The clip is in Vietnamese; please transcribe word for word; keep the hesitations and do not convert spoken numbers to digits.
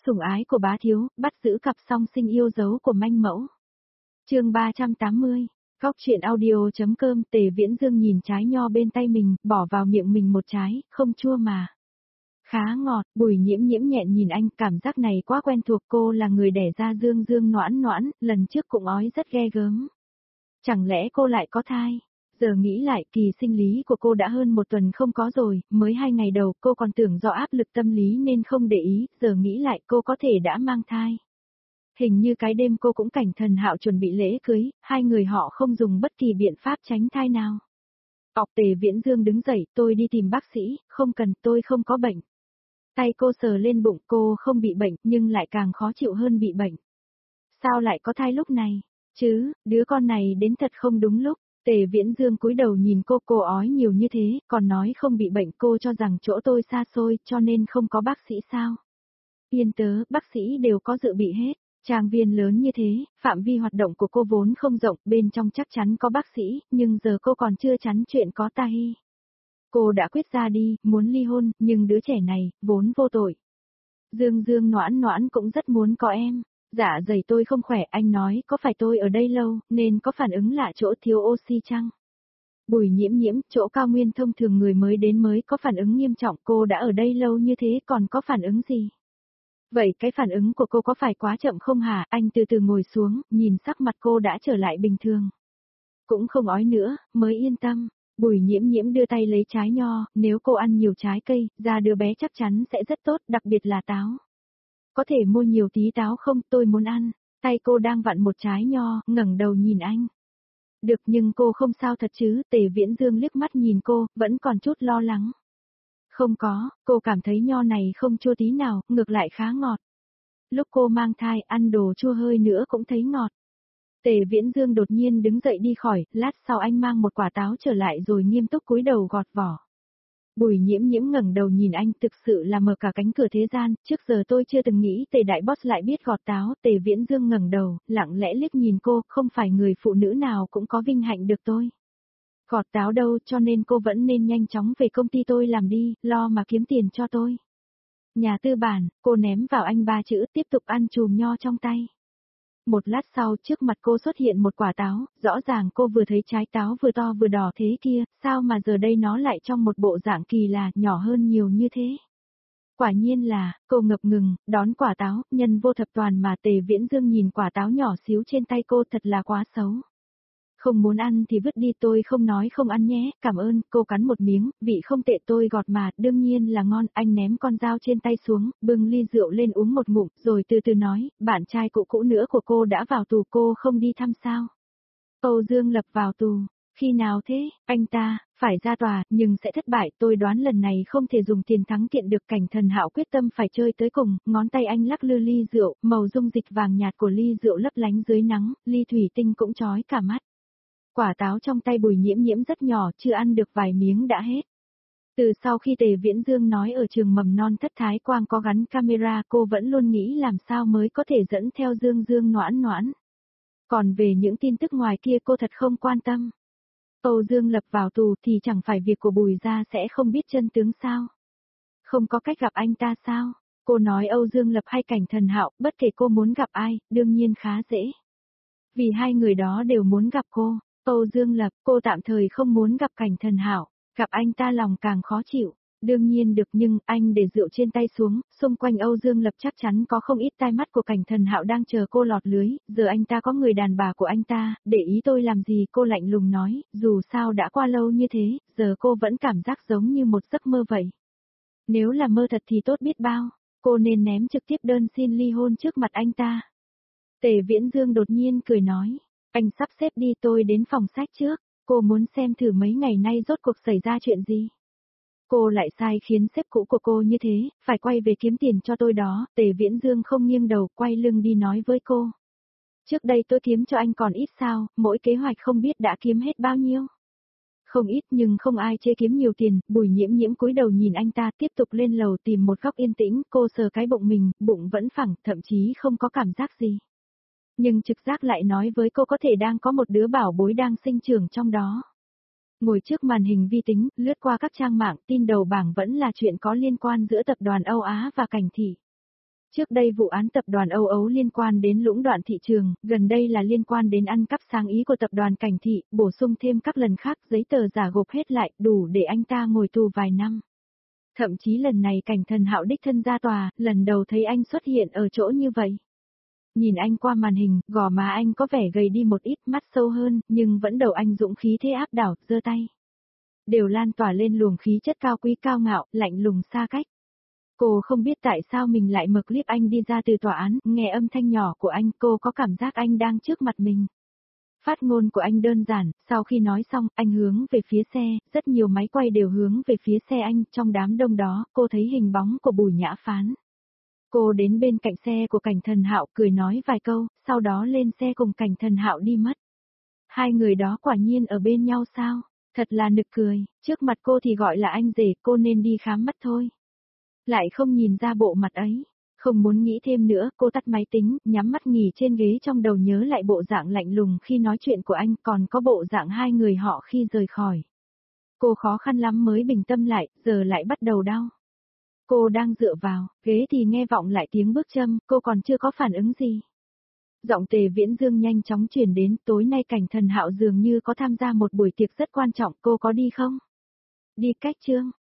Sủng ái của bá thiếu, bắt giữ cặp song sinh yêu dấu của manh mẫu. Chương ba trăm tám mươi. Góc truyện audio.com. Tề Viễn Dương nhìn trái nho bên tay mình, bỏ vào miệng mình một trái, không chua mà khá ngọt. Bùi Nhiễm Nhiễm nhẹn nhìn anh, cảm giác này quá quen thuộc, cô là người đẻ ra Dương Dương Noãn Noãn, lần trước cũng ói rất ghê gớm. Chẳng lẽ cô lại có thai? Giờ nghĩ lại, kỳ sinh lý của cô đã hơn một tuần không có rồi, mới hai ngày đầu cô còn tưởng do áp lực tâm lý nên không để ý, giờ nghĩ lại cô có thể đã mang thai. Hình như cái đêm cô cũng cảnh thần hạo chuẩn bị lễ cưới, hai người họ không dùng bất kỳ biện pháp tránh thai nào. Ọc Tề Viễn Dương đứng dậy, tôi đi tìm bác sĩ, không cần, tôi không có bệnh. Tay cô sờ lên bụng, cô không bị bệnh, nhưng lại càng khó chịu hơn bị bệnh. Sao lại có thai lúc này? Chứ, đứa con này đến thật không đúng lúc. Tề Viễn Dương cúi đầu nhìn cô, cô ói nhiều như thế, còn nói không bị bệnh, cô cho rằng chỗ tôi xa xôi, cho nên không có bác sĩ sao? Yên tớ, bác sĩ đều có dự bị hết. Trang viên lớn như thế, phạm vi hoạt động của cô vốn không rộng, bên trong chắc chắn có bác sĩ, nhưng giờ cô còn chưa chắn chuyện có tai. Cô đã quyết ra đi, muốn ly hôn, nhưng đứa trẻ này, vốn vô tội. Dương Dương Noãn Noãn cũng rất muốn có em. Dạ dày tôi không khỏe, anh nói có phải tôi ở đây lâu, nên có phản ứng lạ chỗ thiếu oxy chăng? Bùi Nhiễm Nhiễm, chỗ cao nguyên thông thường người mới đến mới có phản ứng nghiêm trọng, cô đã ở đây lâu như thế còn có phản ứng gì? Vậy cái phản ứng của cô có phải quá chậm không hả? Anh từ từ ngồi xuống, nhìn sắc mặt cô đã trở lại bình thường. Cũng không ói nữa, mới yên tâm. Bùi Nhiễm Nhiễm đưa tay lấy trái nho, nếu cô ăn nhiều trái cây, da đứa bé chắc chắn sẽ rất tốt, đặc biệt là táo. Có thể mua nhiều tí táo không, tôi muốn ăn. Tay cô đang vặn một trái nho, ngẩng đầu nhìn anh. Được, nhưng cô không sao thật chứ? Tề Viễn Dương liếc mắt nhìn cô, vẫn còn chút lo lắng. Không có, cô cảm thấy nho này không chua tí nào, ngược lại khá ngọt. Lúc cô mang thai, ăn đồ chua hơi nữa cũng thấy ngọt. Tề Viễn Dương đột nhiên đứng dậy đi khỏi, lát sau anh mang một quả táo trở lại rồi nghiêm túc cúi đầu gọt vỏ. Bùi Nhiễm Nhiễm ngẩng đầu nhìn anh, thực sự là mở cả cánh cửa thế gian, trước giờ tôi chưa từng nghĩ Tề đại boss lại biết gọt táo. Tề Viễn Dương ngẩng đầu, lặng lẽ liếc nhìn cô, không phải người phụ nữ nào cũng có vinh hạnh được tôi gọt táo đâu, cho nên cô vẫn nên nhanh chóng về công ty tôi làm đi, lo mà kiếm tiền cho tôi. Nhà tư bản, cô ném vào anh ba chữ, tiếp tục ăn chùm nho trong tay. Một lát sau, trước mặt cô xuất hiện một quả táo, rõ ràng cô vừa thấy trái táo vừa to vừa đỏ thế kia, sao mà giờ đây nó lại trong một bộ dạng kỳ lạ, nhỏ hơn nhiều như thế. Quả nhiên là, cô ngập ngừng, đón quả táo, nhân vô thập toàn mà. Tề Viễn Dương nhìn quả táo nhỏ xíu trên tay cô, thật là quá xấu. Không muốn ăn thì vứt đi, tôi không nói không ăn nhé, cảm ơn. Cô cắn một miếng, vị không tệ, tôi gọt mà, đương nhiên là ngon. Anh ném con dao trên tay xuống, bưng ly rượu lên uống một ngụm, rồi từ từ nói, bạn trai cũ cũ nữa của cô đã vào tù, cô không đi thăm sao? Âu Dương Lập vào tù, khi nào thế? Anh ta, phải ra tòa, nhưng sẽ thất bại, tôi đoán lần này không thể dùng tiền thắng kiện được. Cảnh Thần Hạo quyết tâm phải chơi tới cùng, ngón tay anh lắc lư ly rượu, màu dung dịch vàng nhạt của ly rượu lấp lánh dưới nắng, ly thủy tinh cũng chói cả mắt. Quả táo trong tay Bùi Nhiễm Nhiễm rất nhỏ, chưa ăn được vài miếng đã hết. Từ sau khi Tề Viễn Dương nói ở trường mầm non Thất Thái Quang có gắn camera, cô vẫn luôn nghĩ làm sao mới có thể dẫn theo Dương Dương Noãn Noãn. Còn về những tin tức ngoài kia cô thật không quan tâm. Âu Dương Lập vào tù thì chẳng phải việc của Bùi gia sẽ không biết chân tướng sao? Không có cách gặp anh ta sao? Cô nói Âu Dương Lập hay Cảnh Thần Hạo, bất kể cô muốn gặp ai, đương nhiên khá dễ. Vì hai người đó đều muốn gặp cô. Âu Dương Lập, cô tạm thời không muốn gặp Cảnh Thần Hạo, gặp anh ta lòng càng khó chịu. Đương nhiên được, nhưng anh để rượu trên tay xuống, xung quanh Âu Dương Lập chắc chắn có không ít tai mắt của Cảnh Thần Hạo đang chờ cô lọt lưới, giờ anh ta có người đàn bà của anh ta, để ý tôi làm gì? Cô lạnh lùng nói, dù sao đã qua lâu như thế, giờ cô vẫn cảm giác giống như một giấc mơ vậy. Nếu là mơ thật thì tốt biết bao, cô nên ném trực tiếp đơn xin ly hôn trước mặt anh ta. Tề Viễn Dương đột nhiên cười nói, anh sắp xếp đi, tôi đến phòng sách trước, cô muốn xem thử mấy ngày nay rốt cuộc xảy ra chuyện gì. Cô lại sai khiến sếp cũ của cô như thế, phải quay về kiếm tiền cho tôi đó. Tề Viễn Dương không nghiêng đầu, quay lưng đi nói với cô. Trước đây tôi kiếm cho anh còn ít sao, mỗi kế hoạch không biết đã kiếm hết bao nhiêu. Không ít nhưng không ai chê kiếm nhiều tiền. Bùi Nhiễm Nhiễm cúi đầu nhìn anh ta, tiếp tục lên lầu tìm một góc yên tĩnh. Cô sờ cái bụng mình, bụng vẫn phẳng, thậm chí không có cảm giác gì. Nhưng trực giác lại nói với cô có thể đang có một đứa bảo bối đang sinh trưởng trong đó. Ngồi trước màn hình vi tính, lướt qua các trang mạng, tin đầu bảng vẫn là chuyện có liên quan giữa tập đoàn Âu Á và Cảnh Thị. Trước đây vụ án tập đoàn Âu Ấu liên quan đến lũng đoạn thị trường, gần đây là liên quan đến ăn cắp sáng ý của tập đoàn Cảnh Thị, bổ sung thêm các lần khác giấy tờ giả gộp hết lại, đủ để anh ta ngồi tù vài năm. Thậm chí lần này Cảnh Thần Hạo đích thân ra tòa, lần đầu thấy anh xuất hiện ở chỗ như vậy. Nhìn anh qua màn hình, gò má anh có vẻ gầy đi một ít, mắt sâu hơn, nhưng vẫn đầu anh dũng khí thế áp đảo, giơ tay. Đều lan tỏa lên luồng khí chất cao quý cao ngạo, lạnh lùng xa cách. Cô không biết tại sao mình lại mở clip anh đi ra từ tòa án, nghe âm thanh nhỏ của anh, cô có cảm giác anh đang trước mặt mình. Phát ngôn của anh đơn giản, sau khi nói xong, anh hướng về phía xe, rất nhiều máy quay đều hướng về phía xe anh, trong đám đông đó, cô thấy hình bóng của Bùi Nhã Phán. Cô đến bên cạnh xe của Cảnh Thần Hạo cười nói vài câu, sau đó lên xe cùng Cảnh Thần Hạo đi mất. Hai người đó quả nhiên ở bên nhau sao? Thật là nực cười, trước mặt cô thì gọi là anh rể, cô nên đi khám mắt thôi. Lại không nhìn ra bộ mặt ấy. Không muốn nghĩ thêm nữa, cô tắt máy tính, nhắm mắt nghỉ trên ghế trong đầu nhớ lại bộ dạng lạnh lùng khi nói chuyện của anh, còn có bộ dạng hai người họ khi rời khỏi. Cô khó khăn lắm mới bình tâm lại, giờ lại bắt đầu đau. Cô đang dựa vào, ghế thì nghe vọng lại tiếng bước chân, cô còn chưa có phản ứng gì. Giọng Tề Viễn Dương nhanh chóng truyền đến, tối nay Cảnh Thần Hạo dường như có tham gia một buổi tiệc rất quan trọng, cô có đi không? Đi cách Trương,